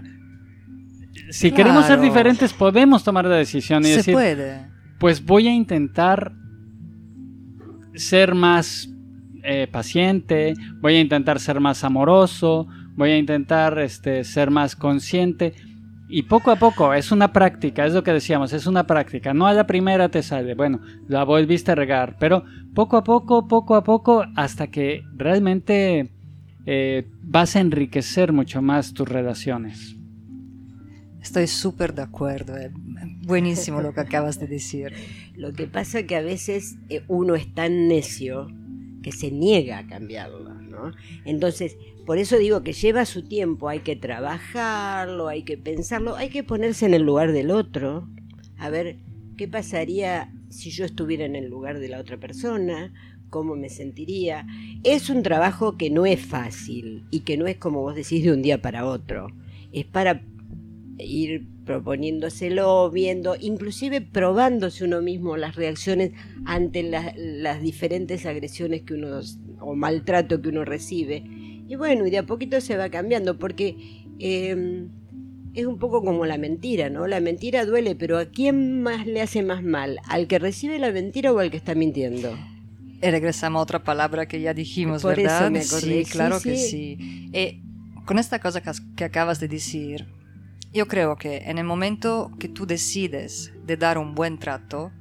S2: Si
S1: Claro.
S2: queremos ser diferentes, podemos tomar la decisión y
S1: Se
S2: decir,
S1: puede.
S2: pues voy a intentar ser más eh, paciente, voy a intentar ser más amoroso, voy a intentar este, ser más consciente. Y poco a poco, es una práctica, es lo que decíamos, es una práctica. No a la primera te sale, bueno, la volviste a regar, pero poco a poco, poco a poco, hasta que realmente eh, vas a enriquecer mucho más tus relaciones.
S1: Estoy súper de acuerdo. eh. Buenísimo lo que acabas de decir.
S4: Lo que pasa es que a veces eh, uno es tan necio que se niega a cambiarlo, ¿no ¿no? Entonces, por eso digo que lleva su tiempo, hay que trabajarlo, hay que pensarlo, hay que ponerse en el lugar del otro, a ver qué pasaría si yo estuviera en el lugar de la otra persona, cómo me sentiría. Es un trabajo que no es fácil y que no es, como vos decís, de un día para otro. Es para ir proponiéndoselo, viendo, inclusive probándose uno mismo las reacciones ante la, las diferentes agresiones que uno, o maltrato que uno recibe. Y bueno, y de a poquito se va cambiando, porque eh, es un poco como la mentira, ¿no? La mentira duele, pero ¿a quién más le hace más mal? ¿Al que recibe la mentira o al que está mintiendo?
S1: Y regresamos a otra palabra que ya dijimos,
S4: Por
S1: ¿verdad?
S4: Eso me acordé.
S1: Sí, claro
S4: sí,
S1: que
S4: sí.
S1: sí. Eh, con esta cosa que, que acabas de decir, yo creo que en el momento que tú decides de dar un buen trato,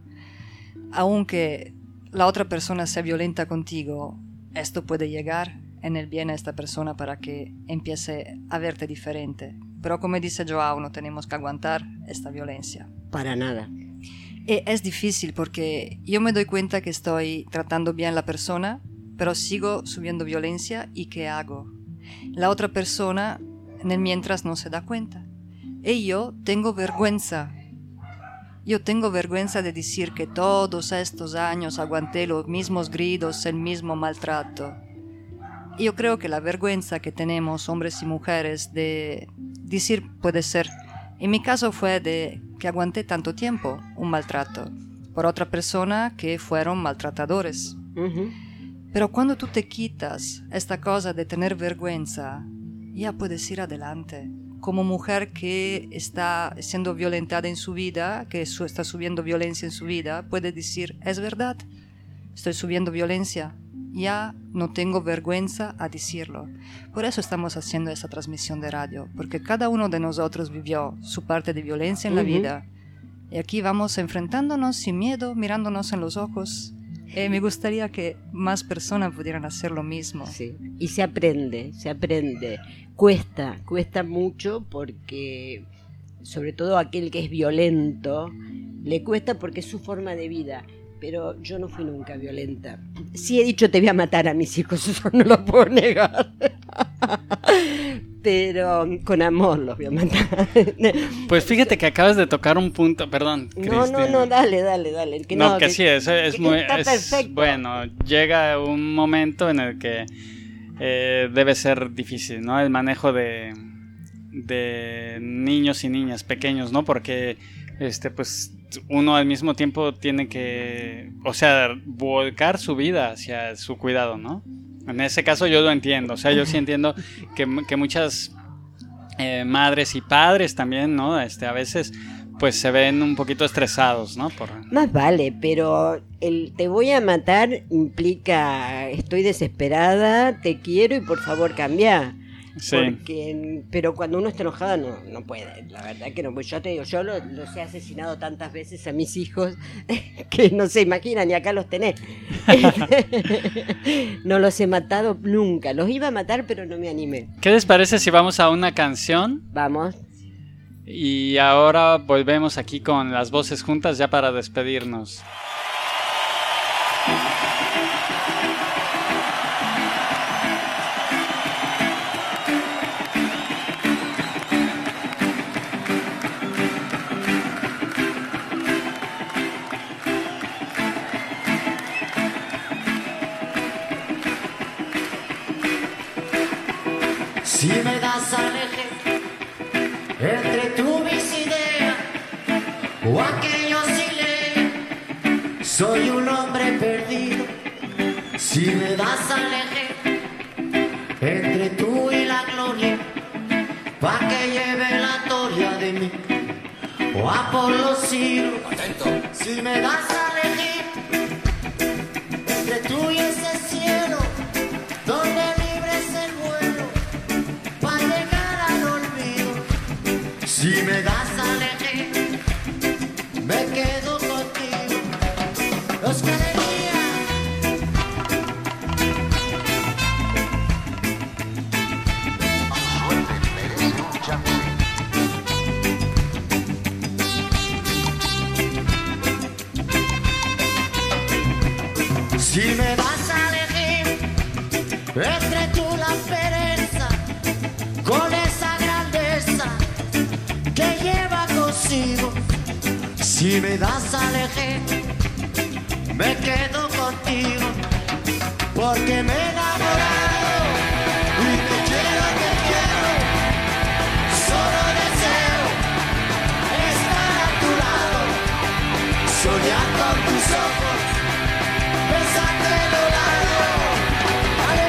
S1: aunque la otra persona sea violenta contigo, esto puede llegar en el bien a esta persona para que empiece a verte diferente. Pero como dice Joao, no tenemos que aguantar esta violencia.
S4: Para nada.
S1: E es difícil porque yo me doy cuenta que estoy tratando bien a la persona, pero sigo subiendo violencia, ¿y qué hago? La otra persona en el mientras no se da cuenta. Y yo tengo vergüenza. Yo tengo vergüenza de decir que todos estos años aguanté los mismos gritos, el mismo maltrato. Y yo creo que la vergüenza que tenemos hombres y mujeres de decir puede ser, en mi caso fue de que aguanté tanto tiempo un maltrato por otra persona que fueron maltratadores.
S4: Uh-huh.
S1: Pero cuando tú te quitas esta cosa de tener vergüenza, ya puedes ir adelante. Como mujer que está siendo violentada en su vida, que su, está subiendo violencia en su vida, puede decir, es verdad, estoy subiendo violencia, ya no tengo vergüenza a decirlo. Por eso estamos haciendo esta transmisión de radio, porque cada uno de nosotros vivió su parte de violencia en uh-huh. la vida. Y aquí vamos enfrentándonos sin miedo, mirándonos en los ojos. Eh, me gustaría que más personas pudieran hacer lo mismo.
S4: Sí. Y se aprende, se aprende. Cuesta, cuesta mucho porque, sobre todo aquel que es violento, le cuesta porque es su forma de vida. Pero yo no fui nunca violenta. Sí he dicho te voy a matar a mis hijos, eso no lo puedo negar. Pero con amor los voy a matar.
S2: Pues fíjate que acabas de tocar un punto, perdón,
S4: No, no, no, dale, dale, dale.
S2: Que no, no, que, que sí, es, es
S4: que
S2: muy...
S4: Está
S2: es,
S4: perfecto.
S2: Bueno, llega un momento en el que eh, debe ser difícil, ¿no? El manejo de, de niños y niñas pequeños, ¿no? Porque, este, pues... uno al mismo tiempo tiene que, o sea, volcar su vida hacia su cuidado, ¿no? En ese caso yo lo entiendo, o sea, yo sí entiendo que, que muchas eh, madres y padres también, ¿no? Este, a veces, pues se ven un poquito estresados, ¿no? Por...
S4: Más vale, pero el te voy a matar implica estoy desesperada, te quiero y por favor cambia.
S2: Sí.
S4: Porque, pero cuando uno está enojada no, no puede, la verdad que no. Pues yo te digo, yo los, los he asesinado tantas veces a mis hijos que no se imaginan y acá los tenés. No los he matado nunca, los iba a matar pero no me animé.
S2: ¿Qué les parece si vamos a una canción?
S4: Vamos.
S2: Y ahora volvemos aquí con las voces juntas ya para despedirnos.
S11: Si me das a elegir entre tu mis ideas o aquellos silencios, soy un hombre perdido. Si me das a elegir entre tú y la gloria, pa' que lleve la gloria de mí o a por los siglos. Si me das a elegir entre tú y ese cielo donde si me das a elegir, me quedo contigo. Los galerías.
S12: Suerte merece un chance.
S11: Si me das a elegir entre tú la pereza con esa grandeza que lleva consigo. Si me das a elegir, me quedo contigo, porque me he enamorado y te quiero, te quiero. Solo deseo estar a tu lado, soñar con tus ojos, besarte los labios. ¡Ale,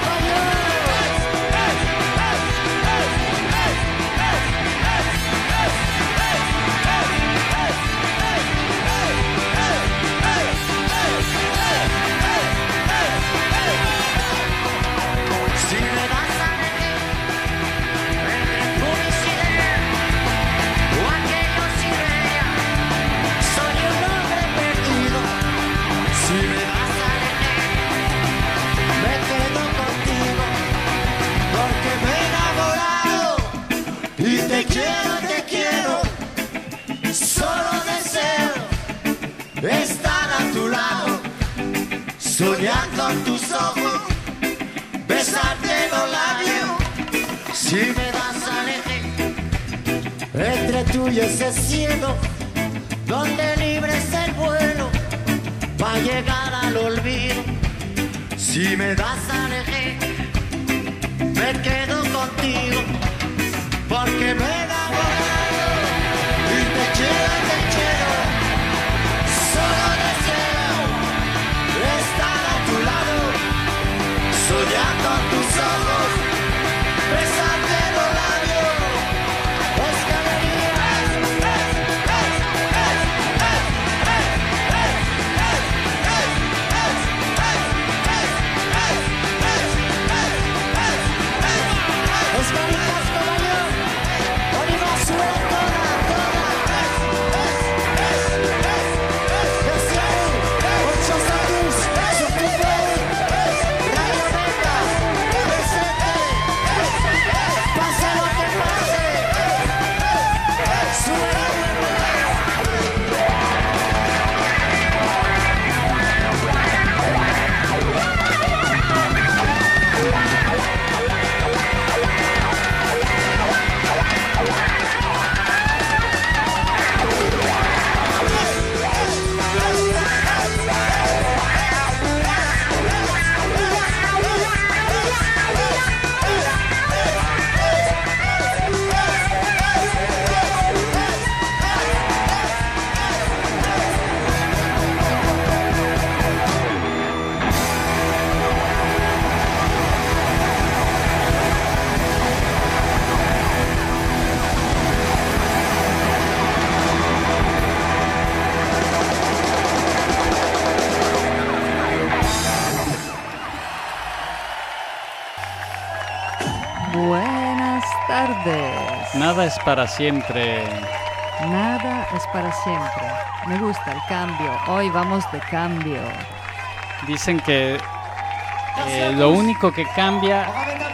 S11: si me das a elegir entre tu visión o aquellos ideas, soy un hombre perdido. Si me das a elegir, me quedo contigo, porque me he enamorado y te quiero, te quiero. Solo deseo estar a tu lado, soñar con tus ojos, besarte los labios. Si me das a elegir entre tú y ese cielo donde libre es el vuelo para llegar al olvido. Si me das a elegir, me quedo contigo, porque me he enamorado y te quiero, te quiero. Solo deseo estar a tu lado, soñar con tus ojos, besarte los labios. Escaleras, caballo, Oliva sube toda, toda. Deseo, ocho años, Zuckerberg, Radio Meta, presente. Pase lo que pase, sube.
S1: Buenas tardes.
S2: Nada es para siempre.
S1: Nada es para siempre. Me gusta el cambio. Hoy vamos de cambio.
S2: Dicen que eh, lo único que cambia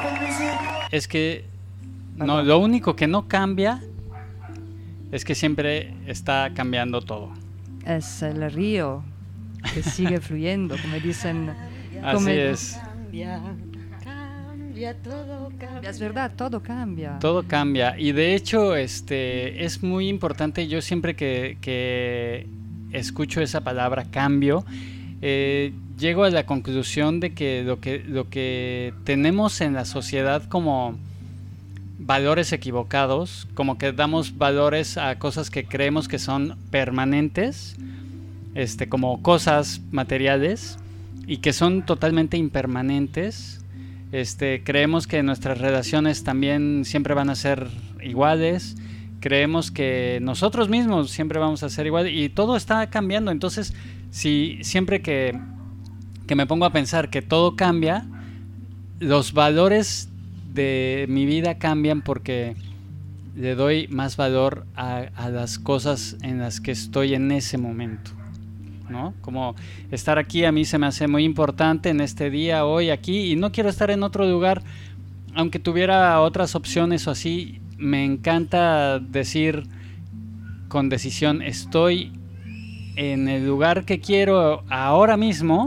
S2: es que... No, lo único que no cambia es que siempre está cambiando todo.
S1: Es el río que sigue fluyendo, como dicen.
S2: Así
S1: como
S2: es.
S4: Cambia, cambia, todo cambia.
S1: Es verdad, todo cambia.
S2: Todo cambia. Y de hecho, este es muy importante. Yo siempre que, que escucho esa palabra cambio, eh, llego a la conclusión de que lo que lo que tenemos en la sociedad como valores equivocados, como que damos valores a cosas que creemos que son permanentes, este, como cosas materiales, y que son totalmente impermanentes. Este, creemos que nuestras relaciones también siempre van a ser iguales, creemos que nosotros mismos siempre vamos a ser iguales, y todo está cambiando. Entonces, si siempre que, que me pongo a pensar que todo cambia, los valores de mi vida cambian, porque le doy más valor a, a las cosas en las que estoy en ese momento, ¿no? Como estar aquí a mí se me hace muy importante en este día, hoy, aquí, y no quiero estar en otro lugar, aunque tuviera otras opciones o así. Me encanta decir con decisión, estoy en el lugar que quiero ahora mismo,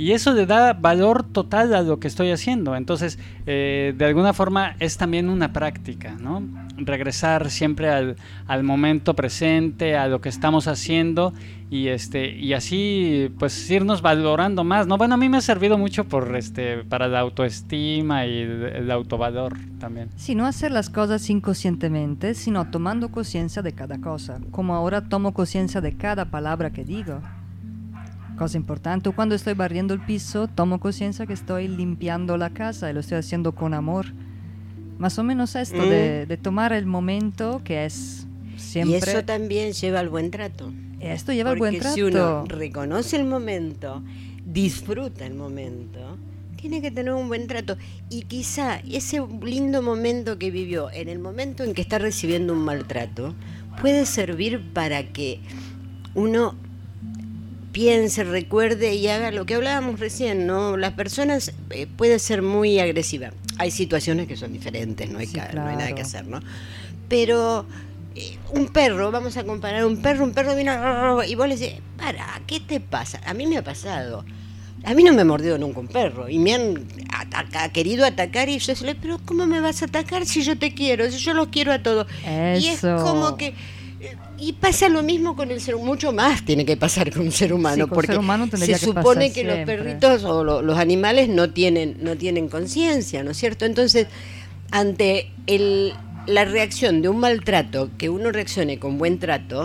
S2: y eso le da valor total a lo que estoy haciendo. Entonces, eh, de alguna forma es también una práctica, ¿no? Regresar siempre al, al momento presente, a lo que estamos haciendo, y este y así pues irnos valorando más, ¿no? Bueno, a mí me ha servido mucho por este para la autoestima y el, el autovalor también.
S1: Sí, no hacer las cosas inconscientemente, sino tomando conciencia de cada cosa, como ahora tomo conciencia de cada palabra que digo. Cosa importante, cuando estoy barriendo el piso, tomo conciencia que estoy limpiando la casa y lo estoy haciendo con amor. Más o menos esto, mm. de, de tomar el momento que es siempre...
S4: Y eso también lleva al buen trato.
S1: Esto lleva al buen trato.
S4: Porque si uno reconoce el momento, disfruta el momento, tiene que tener un buen trato. Y quizá ese lindo momento que vivió, en el momento en que está recibiendo un maltrato, puede servir para que uno piense, recuerde y haga lo que hablábamos recién, ¿no? Las personas eh, puede ser muy agresiva. Hay situaciones que son diferentes, no hay, sí, claro. no hay nada que hacer, ¿no? Pero eh, un perro, vamos a comparar un perro, un perro viene y vos le decís, para, ¿qué te pasa? A mí me ha pasado. A mí no me mordió nunca un perro y me han ataca, querido atacar y yo le pero ¿cómo me vas a atacar si yo te quiero? Si yo los quiero a todos.
S1: Eso.
S4: Y es como que... Y pasa lo mismo con el ser humano, mucho más tiene que pasar con un ser humano,
S1: sí,
S4: porque
S1: ser humano
S4: se supone que, que los
S1: siempre.
S4: perritos o lo, los animales no tienen no tienen conciencia, ¿no es cierto? Entonces, ante el, la reacción de un maltrato, que uno reaccione con buen trato,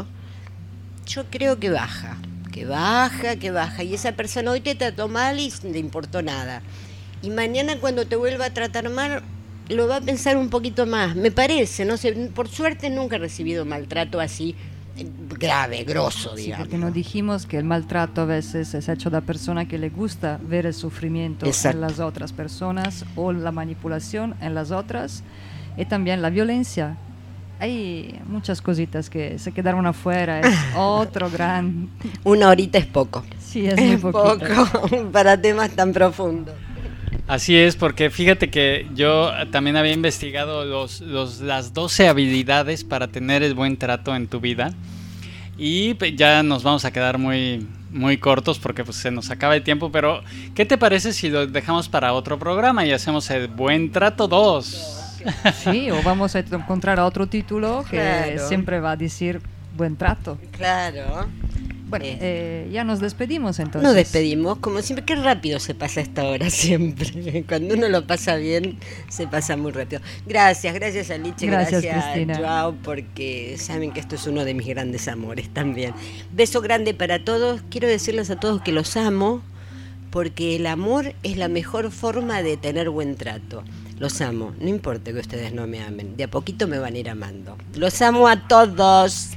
S4: yo creo que baja, que baja, que baja, y esa persona hoy te trató mal y no le importó nada. Y mañana cuando te vuelva a tratar mal, lo va a pensar un poquito más, me parece, no sé, por suerte nunca he recibido maltrato así grave, grosso, digamos.
S1: Sí, porque nos dijimos que el maltrato a veces es hecho de la persona que le gusta ver el sufrimiento Exacto. en las otras personas o la manipulación en las otras, y también la violencia. Hay muchas cositas que se quedaron afuera, es otro gran...
S4: Una horita es poco.
S1: Sí, es muy
S4: es
S1: poquito.
S4: Poco para temas tan profundos.
S2: Así es, porque fíjate que yo también había investigado los, los, las doce habilidades para tener el buen trato en tu vida, y ya nos vamos a quedar muy, muy cortos porque pues, se nos acaba el tiempo, pero ¿qué te parece si lo dejamos para otro programa y hacemos el Buen Trato dos?
S1: Sí, o vamos a encontrar otro título que
S4: claro.
S1: siempre va a decir Buen Trato.
S4: Claro.
S1: Bueno, eh, ya nos despedimos entonces.
S4: Nos despedimos, como siempre, qué rápido se pasa esta hora siempre. Cuando uno lo pasa bien, se pasa muy rápido. Gracias, gracias a Liche,
S1: gracias,
S4: gracias
S1: Cristina.
S4: Joao, porque saben que esto es uno de mis grandes amores también. Beso grande para todos. Quiero decirles a todos que los amo, porque el amor es la mejor forma de tener buen trato. Los amo, no importa que ustedes no me amen, de a poquito me van a ir amando. Los amo a todos.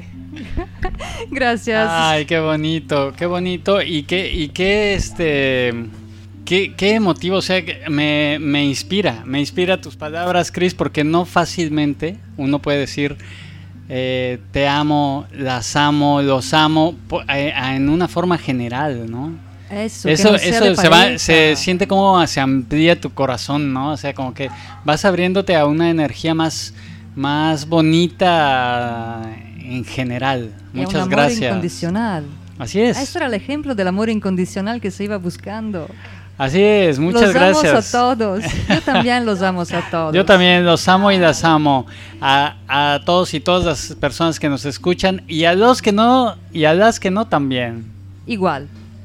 S1: Gracias.
S2: Ay, qué bonito, qué bonito y qué y qué este qué, qué emotivo, o sea, me, me inspira, me inspira tus palabras, Cris, porque no fácilmente uno puede decir eh, te amo, las amo, los amo eh, en una forma general, ¿no?
S1: Eso,
S2: eso,
S1: no
S2: eso se va, se siente como se amplía tu corazón, ¿no? O sea, como que vas abriéndote a una energía más, más bonita en general.
S1: Y
S2: Muchas
S1: un amor
S2: gracias.
S1: Incondicional.
S2: Así es.
S1: Este era el ejemplo del amor incondicional que se iba buscando.
S2: Así es, muchas
S1: los
S2: gracias.
S1: Los amo a todos. Yo también los amo a todos.
S2: Yo también los amo y las amo a, a todos y todas las personas que nos escuchan y a los que no y a las que no también.
S1: Igual.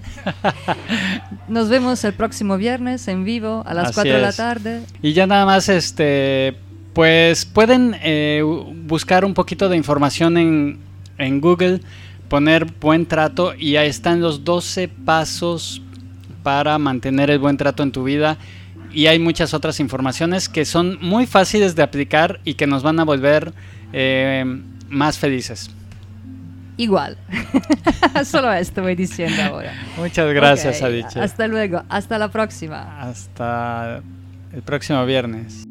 S1: Nos vemos el próximo viernes en vivo a las
S2: Así
S1: cuatro de la
S2: es.
S1: tarde.
S2: Y ya nada más, este, pues pueden eh, buscar un poquito de información en, en Google, poner buen trato y ahí están los doce pasos para mantener el buen trato en tu vida. Y hay muchas otras informaciones que son muy fáciles de aplicar y que nos van a volver eh, más felices.
S1: Igual. Solo esto voy diciendo ahora.
S2: Muchas gracias,
S1: Okay.
S2: Adiche.
S1: Hasta luego. Hasta la próxima.
S2: Hasta el próximo viernes.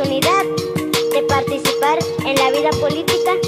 S13: oportunidad de participar en la vida política